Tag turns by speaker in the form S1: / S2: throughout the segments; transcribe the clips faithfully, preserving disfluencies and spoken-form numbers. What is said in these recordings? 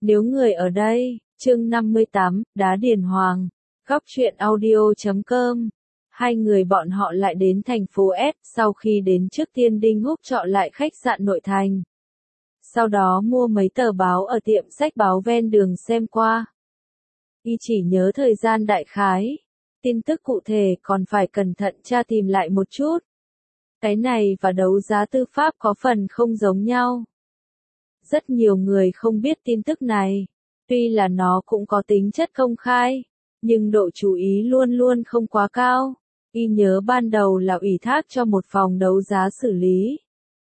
S1: Nếu người ở đây, chương năm mươi tám, Đá Điền Hoàng, góc truyện audio chấm com. Hai người bọn họ lại đến thành phố S, sau khi đến trước tiên Đinh Húc chọn lại khách sạn nội thành. Sau đó mua mấy tờ báo ở tiệm sách báo ven đường xem qua. Y chỉ nhớ thời gian đại khái, tin tức cụ thể còn phải cẩn thận tra tìm lại một chút. Cái này và đấu giá tư pháp có phần không giống nhau. Rất nhiều người không biết tin tức này, tuy là nó cũng có tính chất công khai, nhưng độ chú ý luôn luôn không quá cao. Y nhớ ban đầu là ủy thác cho một phòng đấu giá xử lý.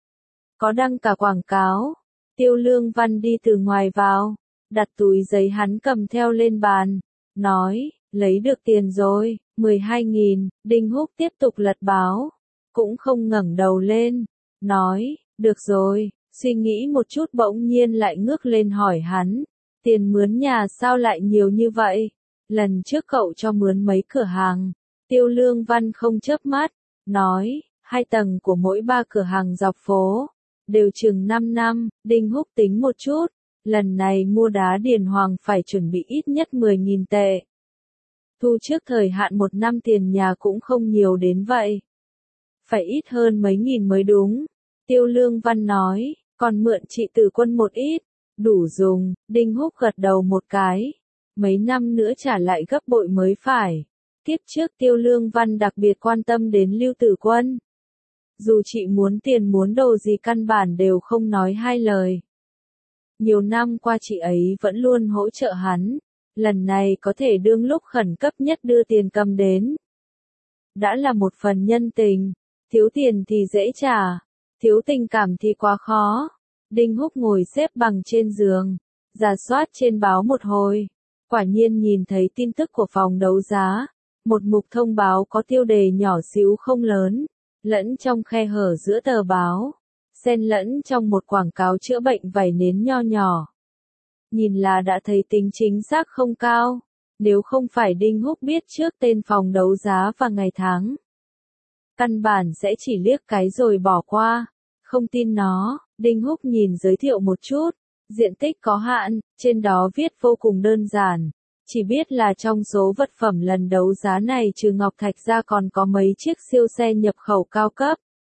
S1: Có đăng cả quảng cáo, Tiêu Lương Văn đi từ ngoài vào, đặt túi giấy hắn cầm theo lên bàn, nói, lấy được tiền rồi, mười hai nghìn, Đinh Húc tiếp tục lật báo, cũng không ngẩng đầu lên, nói, được rồi, suy nghĩ một chút bỗng nhiên lại ngước lên hỏi hắn, tiền mướn nhà sao lại nhiều như vậy, lần trước cậu cho mướn mấy cửa hàng. Tiêu Lương Văn không chớp mắt, nói, hai tầng của mỗi ba cửa hàng dọc phố, đều chừng năm năm, Đinh Húc tính một chút, lần này mua Đá Điền Hoàng phải chuẩn bị ít nhất mười nghìn tệ. Thu trước thời hạn một năm tiền nhà cũng không nhiều đến vậy. Phải ít hơn mấy nghìn mới đúng. Tiêu Lương Văn nói, còn mượn chị Tử Quân một ít, đủ dùng, Đinh Húc gật đầu một cái. Mấy năm nữa trả lại gấp bội mới phải. Tiếp trước Tiêu Lương Văn đặc biệt quan tâm đến Lưu Tử Quân. Dù chị muốn tiền muốn đồ gì căn bản đều không nói hai lời. Nhiều năm qua chị ấy vẫn luôn hỗ trợ hắn, lần này có thể đương lúc khẩn cấp nhất đưa tiền cầm đến. Đã là một phần nhân tình, thiếu tiền thì dễ trả, thiếu tình cảm thì quá khó. Đinh Húc ngồi xếp bằng trên giường, rà soát trên báo một hồi, quả nhiên nhìn thấy tin tức của phòng đấu giá. Một mục thông báo có tiêu đề nhỏ xíu không lớn, lẫn trong khe hở giữa tờ báo, xen lẫn trong một quảng cáo chữa bệnh vảy nến nho nhỏ. Nhìn là đã thấy tính chính xác không cao, nếu không phải Đinh Húc biết trước tên phòng đấu giá và ngày tháng. Căn bản sẽ chỉ liếc cái rồi bỏ qua, không tin nó, Đinh Húc nhìn giới thiệu một chút, diện tích có hạn, trên đó viết vô cùng đơn giản. Chỉ biết là trong số vật phẩm lần đấu giá này trừ ngọc thạch ra còn có mấy chiếc siêu xe nhập khẩu cao cấp.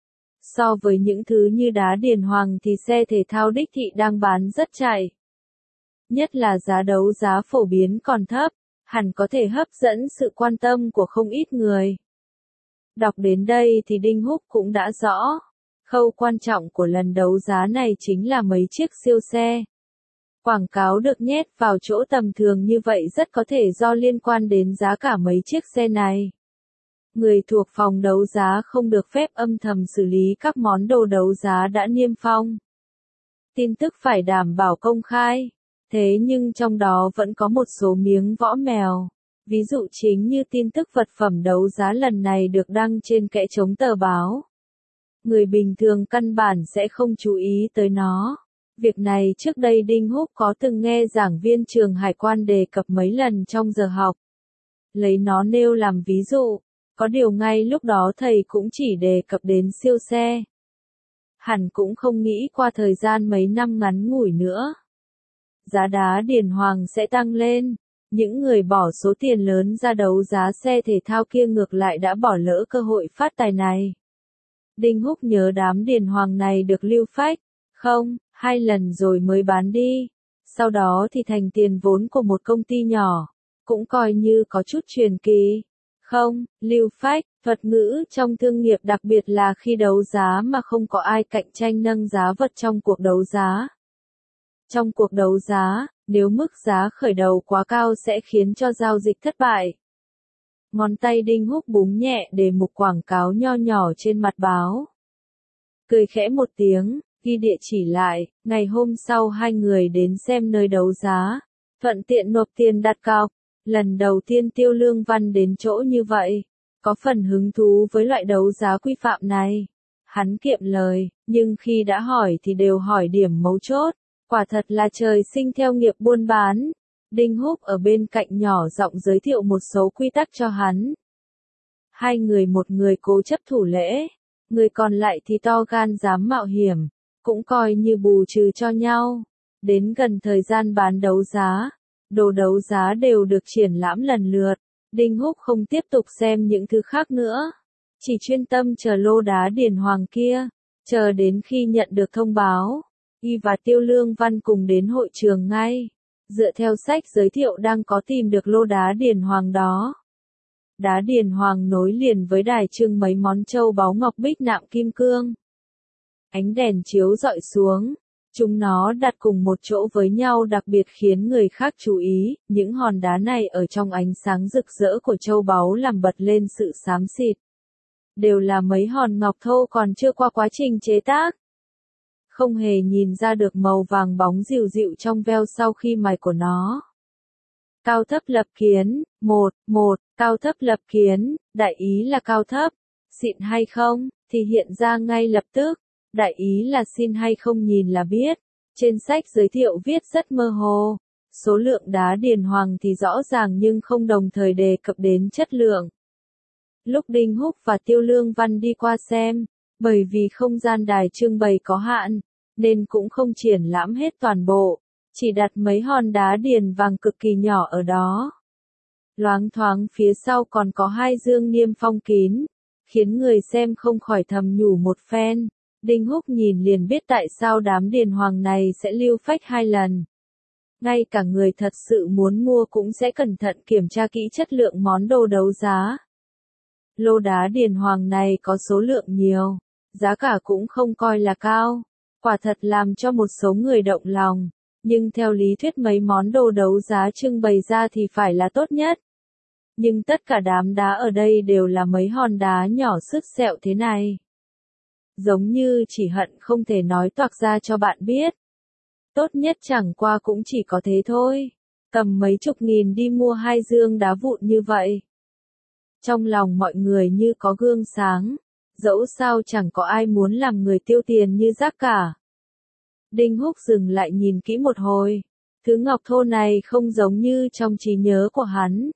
S1: So với những thứ như Đá Điền Hoàng thì xe thể thao đích thị đang bán rất chạy. Nhất là giá đấu giá phổ biến còn thấp, hẳn có thể hấp dẫn sự quan tâm của không ít người. Đọc đến đây thì Đinh Húc cũng đã rõ, khâu quan trọng của lần đấu giá này chính là mấy chiếc siêu xe. Quảng cáo được nhét vào chỗ tầm thường như vậy rất có thể do liên quan đến giá cả mấy chiếc xe này. Người thuộc phòng đấu giá không được phép âm thầm xử lý các món đồ đấu giá đã niêm phong. Tin tức phải đảm bảo công khai, thế nhưng trong đó vẫn có một số miếng võ mèo. Ví dụ chính như tin tức vật phẩm đấu giá lần này được đăng trên kẽ trống tờ báo. Người bình thường căn bản sẽ không chú ý tới nó. Việc này trước đây Đinh Húc có từng nghe giảng viên trường hải quan đề cập mấy lần trong giờ học. Lấy nó nêu làm ví dụ, có điều ngay lúc đó thầy cũng chỉ đề cập đến siêu xe. Hẳn cũng không nghĩ qua thời gian mấy năm ngắn ngủi nữa. Giá Đá Điền Hoàng sẽ tăng lên, những người bỏ số tiền lớn ra đấu giá xe thể thao kia ngược lại đã bỏ lỡ cơ hội phát tài này. Đinh Húc nhớ đám Điền Hoàng này được lưu phách, không, hai lần rồi mới bán đi, sau đó thì thành tiền vốn của một công ty nhỏ, cũng coi như có chút truyền kỳ. Không, lưu phách, thuật ngữ trong thương nghiệp đặc biệt là khi đấu giá mà không có ai cạnh tranh nâng giá vật trong cuộc đấu giá. Trong cuộc đấu giá, nếu mức giá khởi đầu quá cao sẽ khiến cho giao dịch thất bại. Ngón tay Đinh Húc búng nhẹ để mục quảng cáo nho nhỏ trên mặt báo. Cười khẽ một tiếng, ghi địa chỉ lại, ngày hôm sau hai người đến xem nơi đấu giá, thuận tiện nộp tiền đặt cọc. Lần đầu tiên Tiêu Lương Văn đến chỗ như vậy, có phần hứng thú với loại đấu giá quy phạm này. Hắn kiệm lời, nhưng khi đã hỏi thì đều hỏi điểm mấu chốt, quả thật là trời sinh theo nghiệp buôn bán. Đinh Húc ở bên cạnh nhỏ giọng giới thiệu một số quy tắc cho hắn. Hai người một người cố chấp thủ lễ, người còn lại thì to gan dám mạo hiểm, cũng coi như bù trừ cho nhau. Đến gần thời gian bán đấu giá, đồ đấu giá đều được triển lãm lần lượt. Đinh Húc không tiếp tục xem những thứ khác nữa. Chỉ chuyên tâm chờ lô đá điền hoàng kia. Chờ đến khi nhận được thông báo, Y và Tiêu Lương Văn cùng đến hội trường ngay. Dựa theo sách giới thiệu đang có tìm được lô đá điền hoàng đó. Đá điền hoàng nối liền với đài trưng mấy món châu báu ngọc bích nạm kim cương. Ánh đèn chiếu rọi xuống, chúng nó đặt cùng một chỗ với nhau đặc biệt khiến người khác chú ý, những hòn đá này ở trong ánh sáng rực rỡ của châu báu làm bật lên sự xám xịt. Đều là mấy hòn ngọc thô còn chưa qua quá trình chế tác. Không hề nhìn ra được màu vàng bóng dịu dịu trong veo sau khi mài của nó. Cao thấp lập kiến, một, một, cao thấp lập kiến, đại ý là cao thấp, xịn hay không, thì hiện ra ngay lập tức, đại ý là xin hay không nhìn là biết. Trên sách giới thiệu viết rất mơ hồ, số lượng đá điền hoàng thì rõ ràng nhưng không đồng thời đề cập đến chất lượng. Lúc Đinh Húc và Tiêu Lương Văn đi qua xem, bởi vì không gian đài trưng bày có hạn, nên cũng không triển lãm hết toàn bộ, chỉ đặt mấy hòn đá điền vàng cực kỳ nhỏ ở đó. Loáng thoáng phía sau còn có hai dương niêm phong kín, khiến người xem không khỏi thầm nhủ một phen. Đinh Húc nhìn liền biết tại sao đám điền hoàng này sẽ lưu phách hai lần. Ngay cả người thật sự muốn mua cũng sẽ cẩn thận kiểm tra kỹ chất lượng món đồ đấu giá. Lô đá điền hoàng này có số lượng nhiều, giá cả cũng không coi là cao, quả thật làm cho một số người động lòng, nhưng theo lý thuyết mấy món đồ đấu giá trưng bày ra thì phải là tốt nhất. Nhưng tất cả đám đá ở đây đều là mấy hòn đá nhỏ sứt sẹo thế này. Giống như chỉ hận không thể nói toạc ra cho bạn biết. Tốt nhất chẳng qua cũng chỉ có thế thôi. Tầm mấy chục nghìn đi mua hai dương đá vụn như vậy. Trong lòng mọi người như có gương sáng. Dẫu sao chẳng có ai muốn làm người tiêu tiền như rác cả. Đinh Húc dừng lại nhìn kỹ một hồi. Thứ ngọc thô này không giống như trong trí nhớ của hắn.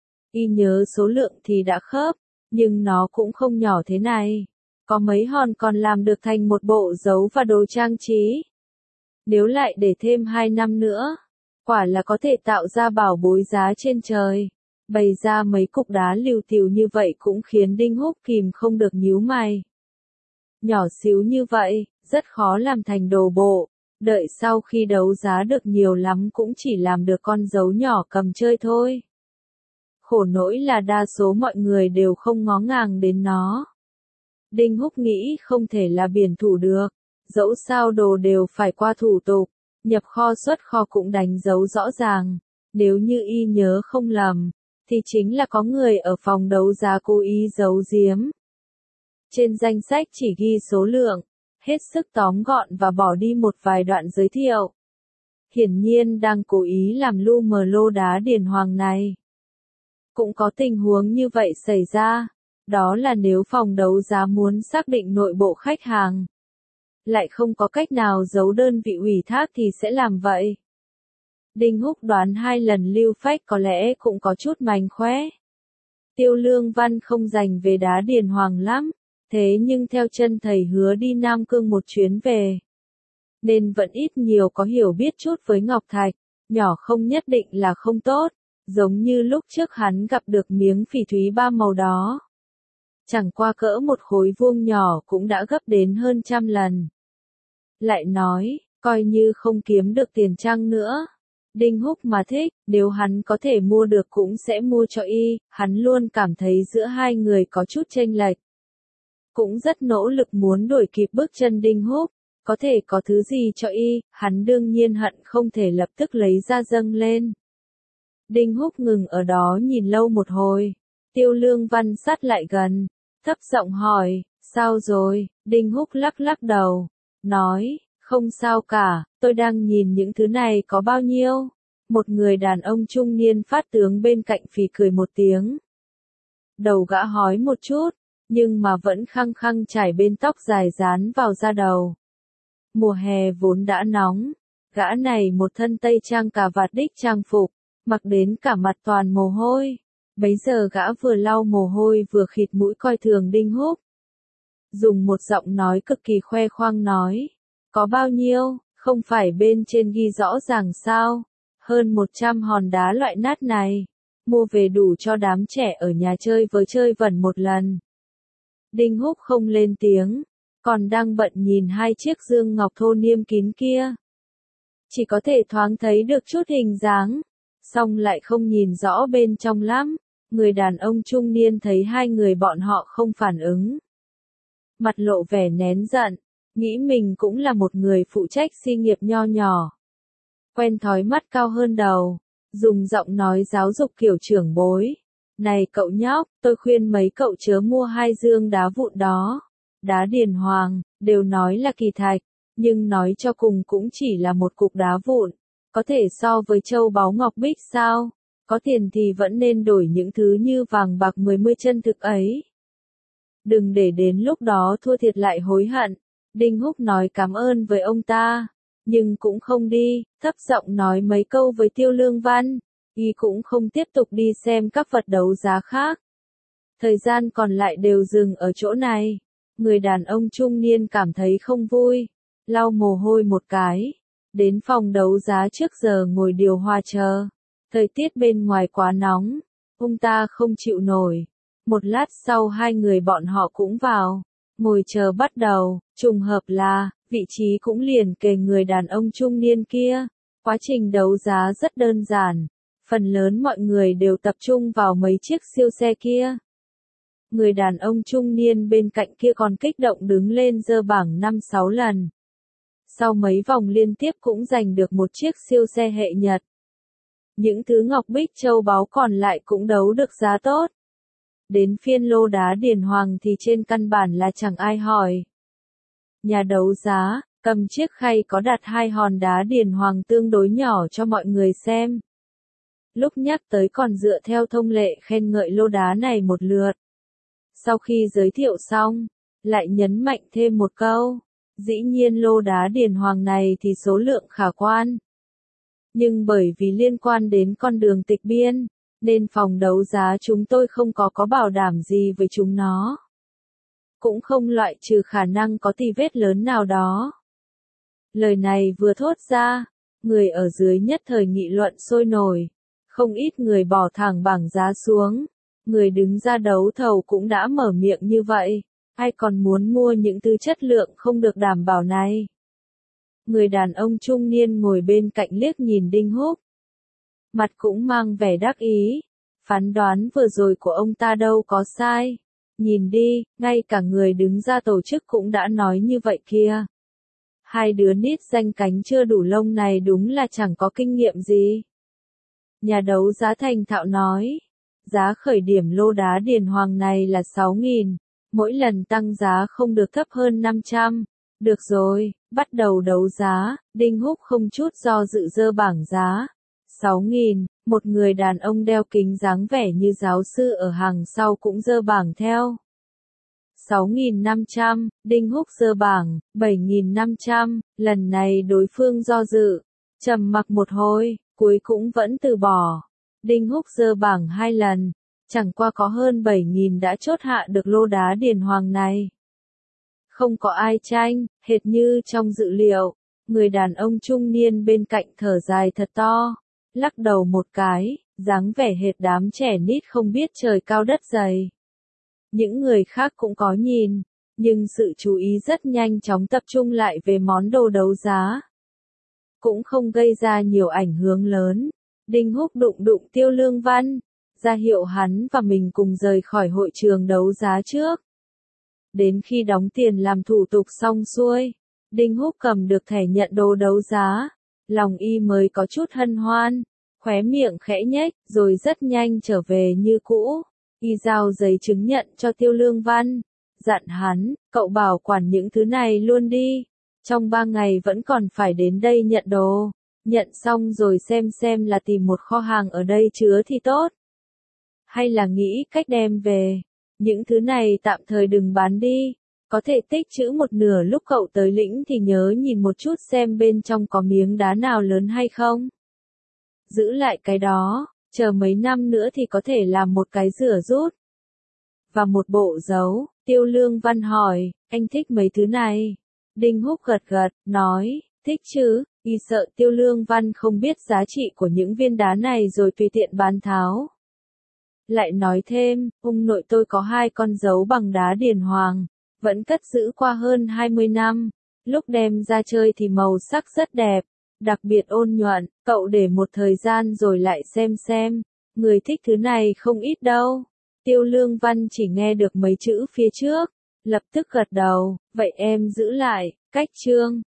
S1: Y nhớ số lượng thì đã khớp, nhưng nó cũng không nhỏ thế này. Có mấy hòn còn làm được thành một bộ dấu và đồ trang trí. Nếu lại để thêm hai năm nữa, quả là có thể tạo ra bảo bối giá trên trời. Bày ra mấy cục đá liều tiều như vậy cũng khiến Đinh Húc kìm không được nhíu mày. Nhỏ xíu như vậy, rất khó làm thành đồ bộ. Đợi sau khi đấu giá được nhiều lắm cũng chỉ làm được con dấu nhỏ cầm chơi thôi. Khổ nỗi là đa số mọi người đều không ngó ngàng đến nó. Đinh Húc nghĩ không thể là biển thủ được, dẫu sao đồ đều phải qua thủ tục, nhập kho xuất kho cũng đánh dấu rõ ràng, nếu như y nhớ không lầm, thì chính là có người ở phòng đấu giá cố ý giấu giếm. Trên danh sách chỉ ghi số lượng, hết sức tóm gọn và bỏ đi một vài đoạn giới thiệu. Hiển nhiên đang cố ý làm lu mờ lô đá điền hoàng này. Cũng có tình huống như vậy xảy ra. Đó là nếu phòng đấu giá muốn xác định nội bộ khách hàng, lại không có cách nào giấu đơn vị ủy thác thì sẽ làm vậy. Đinh Húc đoán hai lần lưu phách có lẽ cũng có chút mánh khóe. Tiêu Lương Văn không dành về đá điền hoàng lắm, thế nhưng theo chân thầy hứa đi Nam Cương một chuyến về, nên vẫn ít nhiều có hiểu biết chút với ngọc thạch, nhỏ không nhất định là không tốt, giống như lúc trước hắn gặp được miếng phỉ thúy ba màu đó. Chẳng qua cỡ một khối vuông nhỏ cũng đã gấp đến hơn trăm lần. Lại nói, coi như không kiếm được tiền chăng nữa. Đinh Húc mà thích, nếu hắn có thể mua được cũng sẽ mua cho y, hắn luôn cảm thấy giữa hai người có chút chênh lệch. Cũng rất nỗ lực muốn đuổi kịp bước chân Đinh Húc, có thể có thứ gì cho y, hắn đương nhiên hận không thể lập tức lấy ra dâng lên. Đinh Húc ngừng ở đó nhìn lâu một hồi, Tiêu Lương Văn sát lại gần. Thấp giọng hỏi, sao rồi, Đinh Húc lắc lắc đầu, nói, không sao cả, tôi đang nhìn những thứ này có bao nhiêu. Một người đàn ông trung niên phát tướng bên cạnh phì cười một tiếng. Đầu gã hói một chút, nhưng mà vẫn khăng khăng trải bên tóc dài dán vào da đầu. Mùa hè vốn đã nóng, gã này một thân tây trang cà vạt đích trang phục, mặc đến cả mặt toàn mồ hôi. Bấy giờ gã vừa lau mồ hôi vừa khịt mũi coi thường Đinh Húc. Dùng một giọng nói cực kỳ khoe khoang nói, có bao nhiêu, Không phải bên trên ghi rõ ràng sao? Hơn một trăm hòn đá loại nát này. Mua về đủ cho đám trẻ ở nhà chơi với chơi vẩn một lần. Đinh Húc không lên tiếng. Còn đang bận nhìn hai chiếc dương ngọc thô niêm kín kia. Chỉ có thể thoáng thấy được chút hình dáng. Xong lại không nhìn rõ bên trong lắm. Người đàn ông trung niên thấy hai người bọn họ không phản ứng. Mặt lộ vẻ nén giận. Nghĩ mình cũng là một người phụ trách xí nghiệp nho nhỏ. Quen thói mắt cao hơn đầu. Dùng giọng nói giáo dục kiểu trưởng bối. Này cậu nhóc, tôi khuyên mấy cậu chớ mua hai dương đá vụn đó. Đá điền hoàng, đều nói là kỳ thạch. Nhưng nói cho cùng cũng chỉ là một cục đá vụn. Có thể so với châu báu ngọc bích sao? Có tiền thì vẫn nên đổi những thứ như vàng bạc mười mươi chân thực ấy. Đừng để đến lúc đó thua thiệt lại hối hận. Đinh Húc nói cảm ơn với ông ta. Nhưng cũng không đi, thấp giọng nói mấy câu với Tiêu Lương Văn. Y cũng không tiếp tục đi xem các vật đấu giá khác. Thời gian còn lại đều dừng ở chỗ này. Người đàn ông trung niên cảm thấy không vui. Lau mồ hôi một cái. Đến phòng đấu giá trước giờ ngồi điều hòa chờ. Thời tiết bên ngoài quá nóng. Ông ta không chịu nổi. Một lát sau hai người bọn họ cũng vào. Ngồi chờ bắt đầu. Trùng hợp là, vị trí cũng liền kề người đàn ông trung niên kia. Quá trình đấu giá rất đơn giản. Phần lớn mọi người đều tập trung vào mấy chiếc siêu xe kia. Người đàn ông trung niên bên cạnh kia còn kích động đứng lên giơ bảng năm sáu lần. Sau mấy vòng liên tiếp cũng giành được một chiếc siêu xe hệ Nhật. Những thứ ngọc bích châu báu còn lại cũng đấu được giá tốt. Đến phiên lô đá điền hoàng thì trên căn bản là chẳng ai hỏi. Nhà đấu giá, cầm chiếc khay có đặt hai hòn đá điền hoàng tương đối nhỏ cho mọi người xem. Lúc nhắc tới còn dựa theo thông lệ khen ngợi lô đá này một lượt. Sau khi giới thiệu xong, lại nhấn mạnh thêm một câu. Dĩ nhiên lô đá điền hoàng này thì số lượng khả quan. Nhưng bởi vì liên quan đến con đường tịch biên, nên phòng đấu giá chúng tôi không có có bảo đảm gì với chúng nó. Cũng không loại trừ khả năng có tì vết lớn nào đó. Lời này vừa thốt ra, người ở dưới nhất thời nghị luận sôi nổi. Không ít người bỏ thẳng bảng giá xuống. Người đứng ra đấu thầu cũng đã mở miệng như vậy. Ai còn muốn mua những thứ chất lượng không được đảm bảo này? Người đàn ông trung niên ngồi bên cạnh liếc nhìn Đinh Húc. Mặt cũng mang vẻ đắc ý. Phán đoán vừa rồi của ông ta đâu có sai. Nhìn đi, ngay cả người đứng ra tổ chức cũng đã nói như vậy kia. Hai đứa nít danh cánh chưa đủ lông này đúng là chẳng có kinh nghiệm gì. Nhà đấu giá thành thạo nói. Giá khởi điểm lô đá điền hoàng này là sáu nghìn. Mỗi lần tăng giá không được thấp hơn năm trăm. Được rồi, bắt đầu đấu giá. Đinh Húc không chút do dự dơ bảng giá. sáu nghìn, một người đàn ông đeo kính dáng vẻ như giáo sư ở hàng sau cũng dơ bảng theo. sáu nghìn năm trăm, Đinh Húc dơ bảng, bảy nghìn năm trăm, lần này đối phương do dự. Trầm mặc một hồi, cuối cũng vẫn từ bỏ. Đinh Húc dơ bảng hai lần, chẳng qua có hơn bảy nghìn đã chốt hạ được lô đá điền hoàng này. Không có ai tranh, hệt như trong dự liệu. Người đàn ông trung niên bên cạnh thở dài thật to, lắc đầu một cái, dáng vẻ hệt đám trẻ nít không biết trời cao đất dày. Những người khác cũng có nhìn, nhưng sự chú ý rất nhanh chóng tập trung lại về món đồ đấu giá. Cũng không gây ra nhiều ảnh hưởng lớn. Đinh Húc đụng đụng Tiêu Lương Văn, ra hiệu hắn và mình cùng rời khỏi hội trường đấu giá trước. Đến khi đóng tiền làm thủ tục xong xuôi, Đinh Húc cầm được thẻ nhận đồ đấu giá, lòng y mới có chút hân hoan, khóe miệng khẽ nhếch, rồi rất nhanh trở về như cũ. Y giao giấy chứng nhận cho Tiêu Lương Văn, dặn hắn, cậu bảo quản những thứ này luôn đi, trong ba ngày vẫn còn phải đến đây nhận đồ, nhận xong rồi xem xem là tìm một kho hàng ở đây chứa thì tốt. Hay là nghĩ cách đem về, những thứ này tạm thời đừng bán đi, có thể tích trữ một nửa lúc cậu tới lĩnh thì nhớ nhìn một chút xem bên trong có miếng đá nào lớn hay không. Giữ lại cái đó, chờ mấy năm nữa thì có thể làm một cái rửa rút. Và một bộ dấu, Tiêu Lương Văn hỏi, anh thích mấy thứ này? Đinh Húc gật gật, nói, thích chứ, y sợ Tiêu Lương Văn không biết giá trị của những viên đá này rồi tùy tiện bán tháo. Lại nói thêm, ông nội tôi có hai con dấu bằng đá điền hoàng, vẫn cất giữ qua hơn hai mươi năm, lúc đem ra chơi thì màu sắc rất đẹp, đặc biệt ôn nhuận, cậu để một thời gian rồi lại xem xem, người thích thứ này không ít đâu. Tiêu Lương Văn chỉ nghe được mấy chữ phía trước, lập tức gật đầu, vậy em giữ lại, cách trương.